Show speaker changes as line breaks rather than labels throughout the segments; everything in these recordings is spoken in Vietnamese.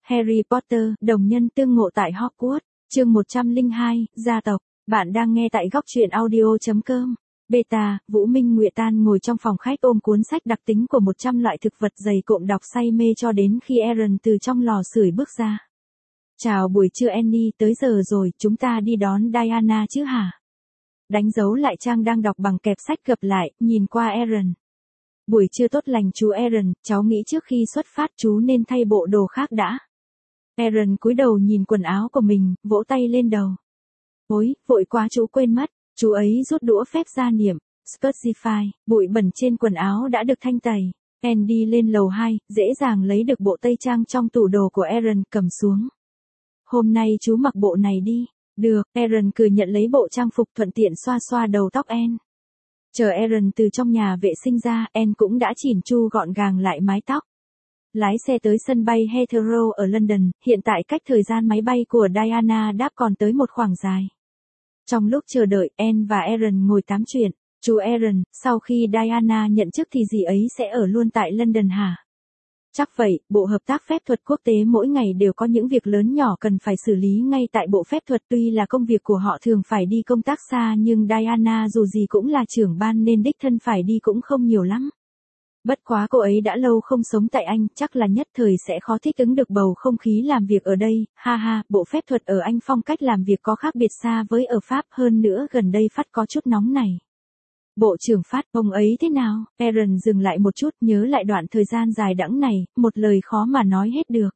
Harry Potter, đồng nhân tương ngộ tại Hogwarts, chương 102, gia tộc. Bạn đang nghe tại góc truyện audio.com. Beta, Vũ Minh Nguyệt Tan ngồi trong phòng khách ôm cuốn sách đặc tính của 100 loại thực vật dày cộm đọc say mê cho đến khi Aaron từ trong lò sưởi bước ra. Chào buổi trưa Annie, tới giờ rồi, chúng ta đi đón Diana chứ hả? Đánh dấu lại trang đang đọc bằng kẹp sách gập lại, nhìn qua Aaron. Buổi trưa tốt lành chú Aaron, cháu nghĩ trước khi xuất phát chú nên thay bộ đồ khác đã. Aaron cúi đầu nhìn quần áo của mình, vỗ tay lên đầu. Ôi, vội quá chú quên mất, chú ấy rút đũa phép ra niệm, Spotify, bụi bẩn trên quần áo đã được thanh tẩy. Andy lên lầu 2, dễ dàng lấy được bộ tây trang trong tủ đồ của Aaron cầm xuống. Hôm nay chú mặc bộ này đi. Được, Aaron cười nhận lấy bộ trang phục thuận tiện xoa xoa đầu tóc Anne. Chờ Aaron từ trong nhà vệ sinh ra, Anne cũng đã chỉn chu gọn gàng lại mái tóc. Lái xe tới sân bay Heathrow ở London, hiện tại cách thời gian máy bay của Diana đáp còn tới một khoảng dài. Trong lúc chờ đợi, Anne và Aaron ngồi tám chuyện. Chú Aaron, sau khi Diana nhận chức thì dì ấy sẽ ở luôn tại London hả? Chắc vậy, Bộ Hợp tác Phép thuật Quốc tế mỗi ngày đều có những việc lớn nhỏ cần phải xử lý ngay tại Bộ Phép thuật. Tuy là công việc của họ thường phải đi công tác xa nhưng Diana dù gì cũng là trưởng ban nên đích thân phải đi cũng không nhiều lắm. Bất quá cô ấy đã lâu không sống tại Anh, chắc là nhất thời sẽ khó thích ứng được bầu không khí làm việc ở đây. Ha ha, Bộ Phép thuật ở Anh phong cách làm việc có khác biệt xa với ở Pháp, hơn nữa gần đây Phát có chút nóng này. Bộ trưởng Phát, ông ấy thế nào? Aaron dừng lại một chút, nhớ lại đoạn thời gian dài đẵng này, một lời khó mà nói hết được.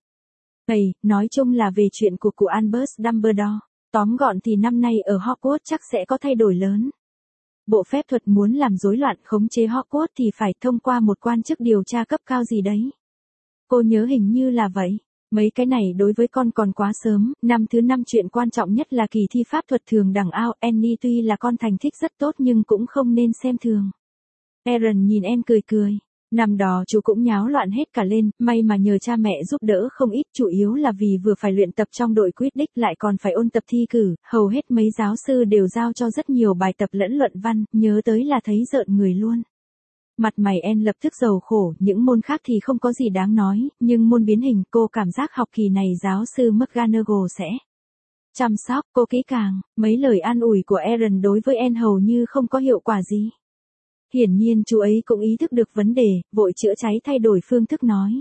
Nói chung là về chuyện của cụ Albus Dumbledore. Tóm gọn thì năm nay ở Hogwarts chắc sẽ có thay đổi lớn. Bộ Phép thuật muốn làm rối loạn khống chế Hogwarts thì phải thông qua một quan chức điều tra cấp cao gì đấy. Cô nhớ hình như là vậy. Mấy cái này đối với con còn quá sớm. Năm thứ 5 chuyện quan trọng nhất là kỳ thi pháp thuật thường đẳng ao. Annie tuy là con thành tích rất tốt nhưng cũng không nên xem thường. Aaron nhìn Anne cười cười. Năm đó chú cũng nháo loạn hết cả lên, may mà nhờ cha mẹ giúp đỡ không ít, chủ yếu là vì vừa phải luyện tập trong đội Quidditch lại còn phải ôn tập thi cử, hầu hết mấy giáo sư đều giao cho rất nhiều bài tập lẫn luận văn, nhớ tới là thấy rợn người luôn. Mặt mày Anne lập tức rầu khổ, những môn khác thì không có gì đáng nói, nhưng môn biến hình cô cảm giác học kỳ này giáo sư McGonagall sẽ chăm sóc cô kỹ càng. Mấy lời an ủi của Aaron đối với Anne hầu như không có hiệu quả gì. Hiển nhiên chú ấy cũng ý thức được vấn đề, vội chữa cháy thay đổi phương thức nói.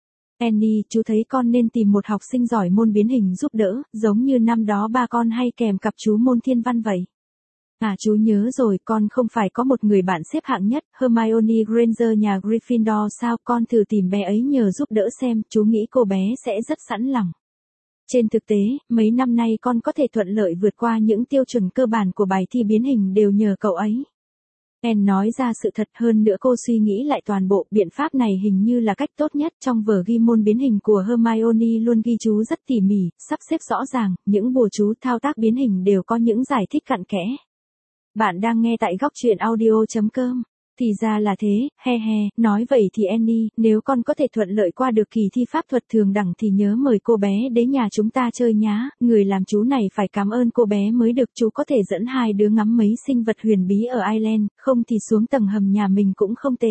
Annie, chú thấy con nên tìm một học sinh giỏi môn biến hình giúp đỡ, giống như năm đó ba con hay kèm cặp chú môn thiên văn vậy. À chú nhớ rồi, con không phải có một người bạn xếp hạng nhất, Hermione Granger nhà Gryffindor sao, con thử tìm bé ấy nhờ giúp đỡ xem, chú nghĩ cô bé sẽ rất sẵn lòng. Trên thực tế, mấy năm nay con có thể thuận lợi vượt qua những tiêu chuẩn cơ bản của bài thi biến hình đều nhờ cậu ấy. Anne nói ra sự thật, hơn nữa cô suy nghĩ lại toàn bộ, biện pháp này hình như là cách tốt nhất. Trong vở ghi môn biến hình của Hermione luôn ghi chú rất tỉ mỉ, sắp xếp rõ ràng, những bùa chú thao tác biến hình đều có những giải thích cặn kẽ. Bạn đang nghe tại góc truyện audio.com. Thì ra là thế, he he, nói vậy thì Annie, nếu con có thể thuận lợi qua được kỳ thi pháp thuật thường đẳng thì nhớ mời cô bé đến nhà chúng ta chơi nhá, người làm chú này phải cảm ơn cô bé mới được, chú có thể dẫn hai đứa ngắm mấy sinh vật huyền bí ở Ireland, không thì xuống tầng hầm nhà mình cũng không tệ.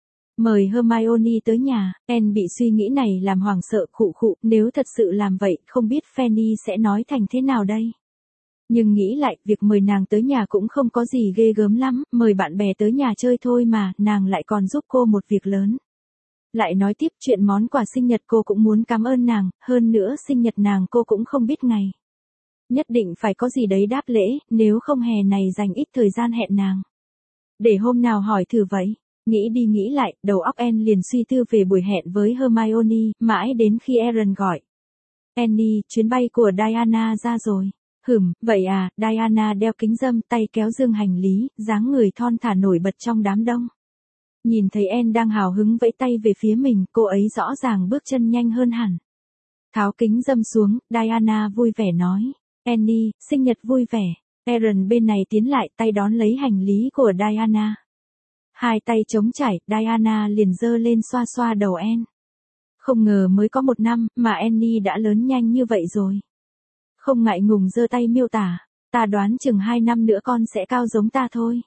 Mời Hermione tới nhà, Anne bị suy nghĩ này làm hoảng sợ, khụ, nếu thật sự làm vậy, không biết Fanny sẽ nói thành thế nào đây. Nhưng nghĩ lại, việc mời nàng tới nhà cũng không có gì ghê gớm lắm, mời bạn bè tới nhà chơi thôi mà, nàng lại còn giúp cô một việc lớn. Lại nói tiếp chuyện món quà sinh nhật cô cũng muốn cảm ơn nàng, hơn nữa sinh nhật nàng cô cũng không biết ngày. Nhất định phải có gì đấy đáp lễ, nếu không hè này dành ít thời gian hẹn nàng. Để hôm nào hỏi thử vậy. Nghĩ đi nghĩ lại, đầu óc Anne liền suy tư về buổi hẹn với Hermione, mãi đến khi Aaron gọi. Annie, chuyến bay của Diana ra rồi. Vậy à, Diana đeo kính râm, tay kéo dương hành lý, dáng người thon thả nổi bật trong đám đông. Nhìn thấy Anne đang hào hứng vẫy tay về phía mình, cô ấy rõ ràng bước chân nhanh hơn hẳn. Tháo kính râm xuống, Diana vui vẻ nói. Annie, sinh nhật vui vẻ. Aaron bên này tiến lại, tay đón lấy hành lý của Diana. Hai tay trống trải, Diana liền giơ lên xoa xoa đầu Anne. Không ngờ mới có 1 năm, mà Annie đã lớn nhanh như vậy rồi. Không ngại ngùng giơ tay miêu tả, ta đoán chừng 2 năm nữa con sẽ cao giống ta thôi.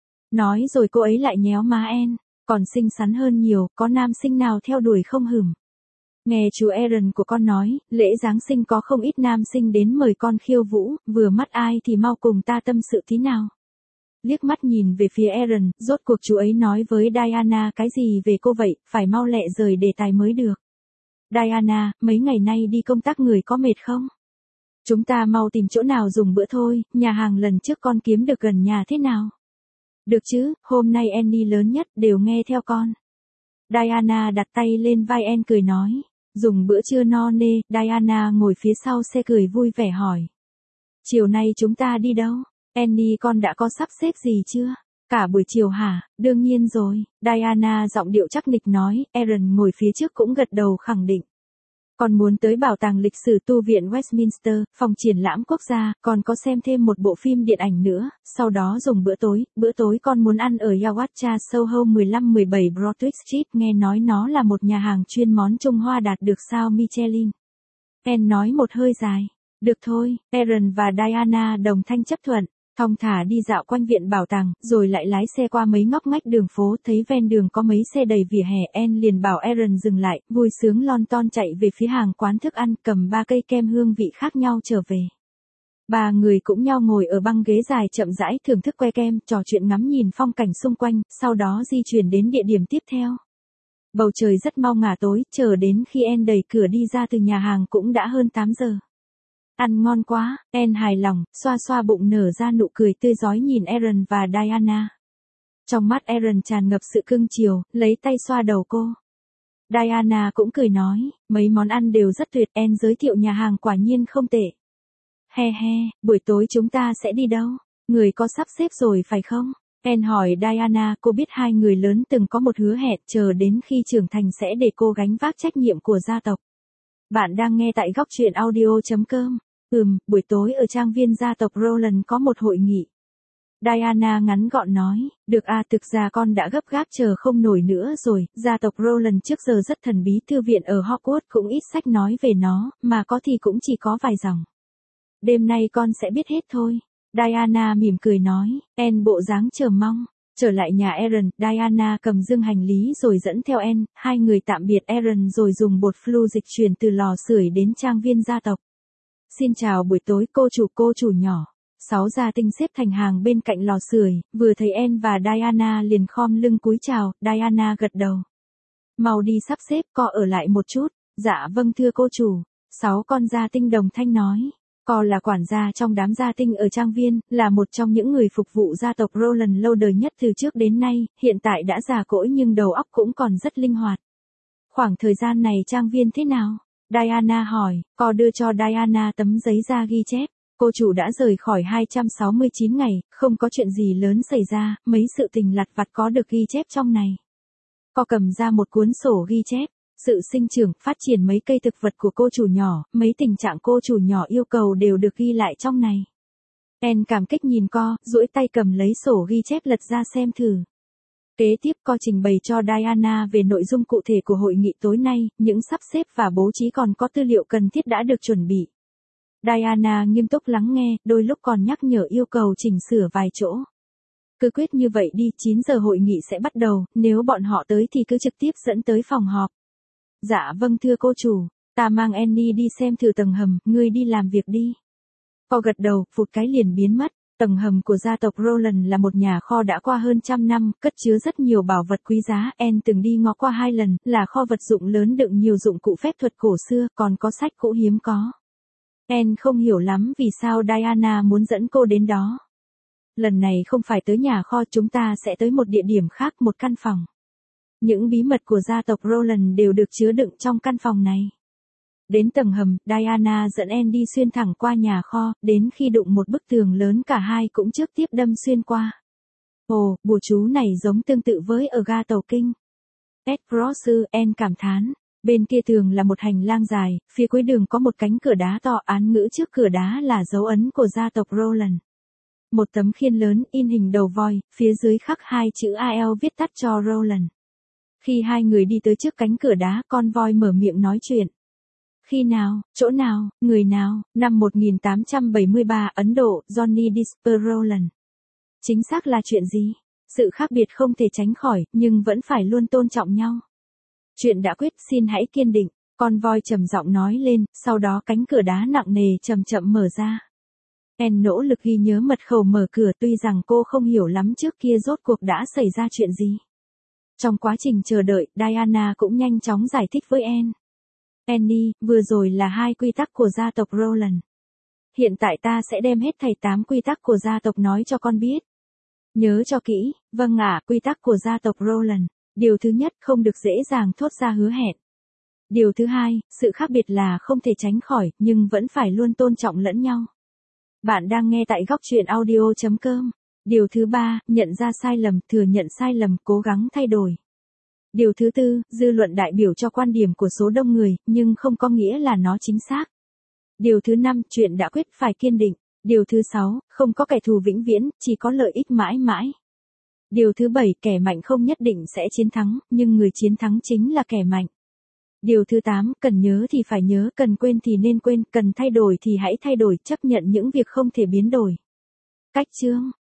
Nói rồi cô ấy lại nhéo má Anne, còn xinh xắn hơn nhiều, có nam sinh nào theo đuổi không hửm. Nghe chú Aaron của con nói, lễ Giáng sinh có không ít nam sinh đến mời con khiêu vũ, vừa mắt ai thì mau cùng ta tâm sự tí nào. Liếc mắt nhìn về phía Aaron, rốt cuộc chú ấy nói với Diana cái gì về cô vậy, phải mau lẹ rời đề tài mới được. Diana, mấy ngày nay đi công tác người có mệt không? Chúng ta mau tìm chỗ nào dùng bữa thôi, nhà hàng lần trước con kiếm được gần nhà thế nào? Được chứ, hôm nay Annie lớn nhất đều nghe theo con. Diana đặt tay lên vai Annie cười nói. Dùng bữa trưa no nê, Diana ngồi phía sau xe cười vui vẻ hỏi. Chiều nay chúng ta đi đâu? Annie con đã có sắp xếp gì chưa? Cả buổi chiều hả? Đương nhiên rồi. Diana giọng điệu chắc nịch nói, Aaron ngồi phía trước cũng gật đầu khẳng định. Con muốn tới bảo tàng lịch sử tu viện Westminster, phòng triển lãm quốc gia, còn có xem thêm một bộ phim điện ảnh nữa, sau đó dùng bữa tối con muốn ăn ở Yawacha Soho 15-17 Broadwick Street, nghe nói nó là một nhà hàng chuyên món Trung Hoa đạt được sao Michelin. Anne nói một hơi dài. Được thôi, Aaron và Diana đồng thanh chấp thuận. Thong thả đi dạo quanh viện bảo tàng, rồi lại lái xe qua mấy ngóc ngách đường phố, thấy ven đường có mấy xe đầy vỉa hè, Anne liền bảo Aaron dừng lại, vui sướng lon ton chạy về phía hàng quán thức ăn, cầm 3 cây kem hương vị khác nhau trở về. Ba người cũng nhau ngồi ở băng ghế dài chậm rãi thưởng thức que kem, trò chuyện ngắm nhìn phong cảnh xung quanh, sau đó di chuyển đến địa điểm tiếp theo. Bầu trời rất mau ngả tối, chờ đến khi Anne đẩy cửa đi ra từ nhà hàng cũng đã hơn 8 giờ. Ăn ngon quá, Anne hài lòng, xoa xoa bụng nở ra nụ cười tươi rói nhìn Aaron và Diana. Trong mắt Aaron tràn ngập sự cưng chiều, lấy tay xoa đầu cô. Diana cũng cười nói, mấy món ăn đều rất tuyệt, Anne giới thiệu nhà hàng quả nhiên không tệ. He he, buổi tối chúng ta sẽ đi đâu? Người có sắp xếp rồi phải không? Anne hỏi Diana, cô biết hai người lớn từng có một hứa hẹn chờ đến khi trưởng thành sẽ để cô gánh vác trách nhiệm của gia tộc. Bạn đang nghe tại góc truyện audio.com. Buổi tối ở trang viên gia tộc Roland có một hội nghị. Diana ngắn gọn nói, được à, thực ra con đã gấp gáp chờ không nổi nữa rồi, gia tộc Roland trước giờ rất thần bí, thư viện ở Hogwarts cũng ít sách nói về nó, mà có thì cũng chỉ có vài dòng. Đêm nay con sẽ biết hết thôi. Diana mỉm cười nói, Anne bộ dáng chờ mong. Trở lại nhà Aaron, Diana cầm dương hành lý rồi dẫn theo Anne, hai người tạm biệt Aaron rồi dùng bột flu dịch chuyển từ lò sưởi đến trang viên gia tộc. Xin chào buổi tối cô chủ nhỏ. 6 gia tinh xếp thành hàng bên cạnh lò sưởi, vừa thấy Anne và Diana liền khom lưng cúi chào, Diana gật đầu. Mau đi sắp xếp, co ở lại một chút. Dạ vâng thưa cô chủ. 6 con gia tinh đồng thanh nói. Co là quản gia trong đám gia tinh ở trang viên, là một trong những người phục vụ gia tộc Roland lâu đời nhất từ trước đến nay, hiện tại đã già cỗi nhưng đầu óc cũng còn rất linh hoạt. Khoảng thời gian này trang viên thế nào? Diana hỏi, Co đưa cho Diana tấm giấy da ghi chép. Cô chủ đã rời khỏi 269 ngày, không có chuyện gì lớn xảy ra, mấy sự tình lặt vặt có được ghi chép trong này. Co cầm ra một cuốn sổ ghi chép. Sự sinh trưởng, phát triển mấy cây thực vật của cô chủ nhỏ, mấy tình trạng cô chủ nhỏ yêu cầu đều được ghi lại trong này. Anne cảm kích nhìn Co, duỗi tay cầm lấy sổ ghi chép lật ra xem thử. Kế tiếp Co trình bày cho Diana về nội dung cụ thể của hội nghị tối nay, những sắp xếp và bố trí còn có tư liệu cần thiết đã được chuẩn bị. Diana nghiêm túc lắng nghe, đôi lúc còn nhắc nhở yêu cầu chỉnh sửa vài chỗ. Cứ quyết như vậy đi, 9 giờ hội nghị sẽ bắt đầu, nếu bọn họ tới thì cứ trực tiếp dẫn tới phòng họp. Dạ vâng thưa cô chủ, ta mang Annie đi xem thử tầng hầm, ngươi đi làm việc đi. Co gật đầu, phụt cái liền biến mất. Tầng hầm của gia tộc Roland là một nhà kho đã qua hơn 100 năm, cất chứa rất nhiều bảo vật quý giá. Anne từng đi ngó qua 2 lần, là kho vật dụng lớn đựng nhiều dụng cụ phép thuật cổ xưa, còn có sách cũ hiếm có. Anne không hiểu lắm vì sao Diana muốn dẫn cô đến đó. Lần này không phải tới nhà kho, chúng ta sẽ tới một địa điểm khác, một căn phòng. Những bí mật của gia tộc Roland đều được chứa đựng trong căn phòng này. Đến tầng hầm, Diana dẫn Anne đi xuyên thẳng qua nhà kho, đến khi đụng một bức tường lớn cả hai cũng trước tiếp đâm xuyên qua. Ồ, bùa chú này giống tương tự với ở ga tàu kinh. Ed Cross, Anne cảm thán. Bên kia tường là một hành lang dài, phía cuối đường có một cánh cửa đá to, án ngữ trước cửa đá là dấu ấn của gia tộc Roland. Một tấm khiên lớn, in hình đầu voi, phía dưới khắc 2 chữ AL viết tắt cho Roland. Khi hai người đi tới trước cánh cửa đá, con voi mở miệng nói chuyện. Khi nào, chỗ nào, người nào, năm 1873 Ấn Độ, Johnny Disper Roland. Chính xác là chuyện gì? Sự khác biệt không thể tránh khỏi, nhưng vẫn phải luôn tôn trọng nhau. Chuyện đã quyết, xin hãy kiên định. Con voi trầm giọng nói lên, sau đó cánh cửa đá nặng nề chậm chậm mở ra. Anne nỗ lực ghi nhớ mật khẩu mở cửa tuy rằng cô không hiểu lắm trước kia rốt cuộc đã xảy ra chuyện gì. Trong quá trình chờ đợi, Diana cũng nhanh chóng giải thích với Anne. Annie, vừa rồi là 2 quy tắc của gia tộc Roland. Hiện tại ta sẽ đem hết thảy 8 quy tắc của gia tộc nói cho con biết. Nhớ cho kỹ, vâng ạ, quy tắc của gia tộc Roland. Điều thứ nhất, không được dễ dàng thốt ra hứa hẹn. Điều thứ hai, sự khác biệt là không thể tránh khỏi, nhưng vẫn phải luôn tôn trọng lẫn nhau. Bạn đang nghe tại góc truyện audio.com. Điều thứ ba, nhận ra sai lầm, thừa nhận sai lầm, cố gắng thay đổi. Điều thứ tư, dư luận đại biểu cho quan điểm của số đông người, nhưng không có nghĩa là nó chính xác. Điều thứ năm, chuyện đã quyết phải kiên định. Điều thứ sáu, không có kẻ thù vĩnh viễn, chỉ có lợi ích mãi mãi. Điều thứ bảy, kẻ mạnh không nhất định sẽ chiến thắng, nhưng người chiến thắng chính là kẻ mạnh. Điều thứ 8, cần nhớ thì phải nhớ, cần quên thì nên quên, cần thay đổi thì hãy thay đổi, chấp nhận những việc không thể biến đổi. Cách chương